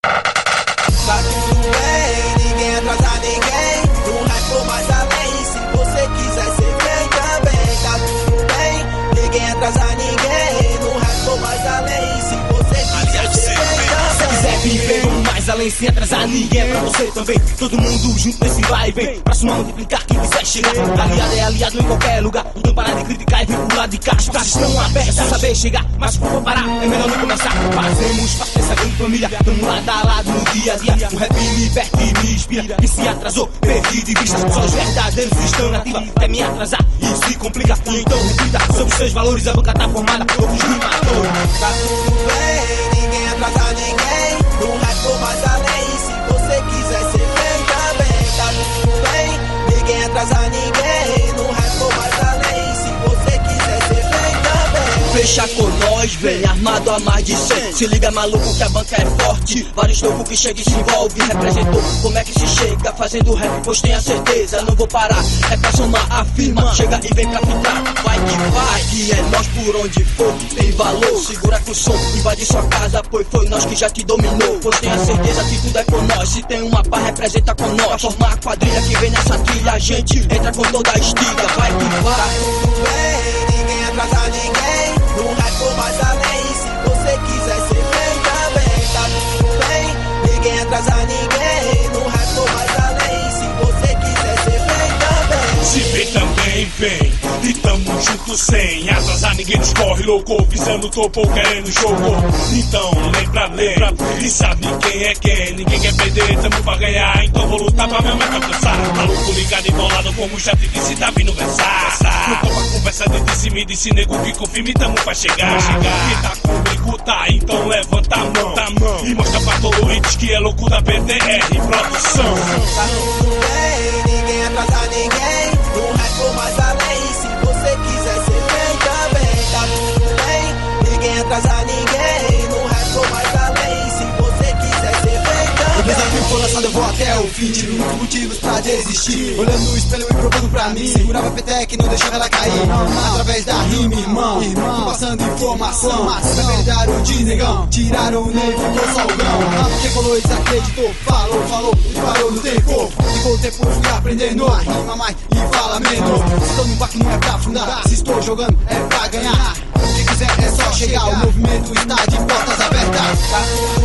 Tá tudo bem, ninguém atrasa ninguém. No rap vou mais além, se você quiser ser vem também. Tá tudo bem, ninguém atrasa ninguém. No rap vou mais além, se você quiser ser vem também. Se quiser viver mais além sem atrasar ninguém, é pra você também. Todo mundo junto nesse vai e vem, pra somar multiplicar quem quiser chegar. Aliado é aliado em qualquer lugar, então parar de criticar e vir pro lado de cá. As praças estão abertas, saber chegar, mas se for parar, é melhor não começar. Fazemos parte dessa grande família, tamo lado a lado no dia a dia. O rap me liberta e me inspira, quem se atrasou, perdi de vista. Só os verdadeiros estão na ativa, quer me atrasar e se complica. Então reflita sobre os seus valores, a banca tá formada, outros rimadores. Tá tudo bem, ninguém atrasa ninguém. No rap vou mais além, se você quiser ser vem também. Tá tudo bem, ninguém atrasa ninguém. No rap vou mais além, se você quiser ser vem também. Fecha com nós, vem armado a mais de 100. Se liga maluco que a banca é forte, vários loucos que chegam e se envolvem. Representou como é que se chega, fazendo rap, pois tenha certeza, não vou parar. É pra somar a firma, chega e vem pra ficar. Vai que vai, que é nós por onde for, tem valor. Segura com o som, invade sua casa, pois foi nós que já te dominou. Pois tenha certeza que tudo é com nós, se tem uma pá representa com nós. Pra formar a quadrilha que vem nessa trilha, a gente entra com toda a estiga. Vai que vai. Tá tudo bem, ninguém atrasa ninguém. No rap vou mais além, se você quiser ser vem também. Tá tudo bem, ninguém atrasa ninguém. No rap vou mais além, se você quiser ser vem também. Se vem também, vem, e tamo junto sem atrasar ninguém nos corre, louco, visando o topo ou querendo jogo. Então lembra, e sabe quem é quem, ninguém quer perder, tamo pra ganhar, então vou lutar pra minha meta alcançar. Maluco ligado e bolado, como já te disse, tá vindo versar. Não topa conversa de disse, me disse, nego que confirme, tamo pra chegar. Quem tá comigo tá, então levanta a mão, e mostra pra todo hits que é louco da BDR Produção. Tá tudo bem, ninguém atrasa ninguém. No rap vou mais além, se você quiser ser vem também. Tá tudo bem, ninguém atrasa ninguém. No rap vou mais além, se você quiser ser vem também. O desafio foi lançado, eu vou até o fim. Tive muitos motivos pra desistir, olhando no espelho e provando pra mim. Segurava a petec e não deixava ela cair, através da rima, irmão. Fui passando informação, verdade de negão. Tiraram o ney, ficou só o grão. Porque falou e desacreditou, falou e parou no tempo. Ficou o tempo, fui aprendendo a rima mais e fala menos. Se estou no barco não é pra afundar, se estou jogando é pra ganhar. Quem quiser é só chegar, o movimento está de portas abertas. Tá tudo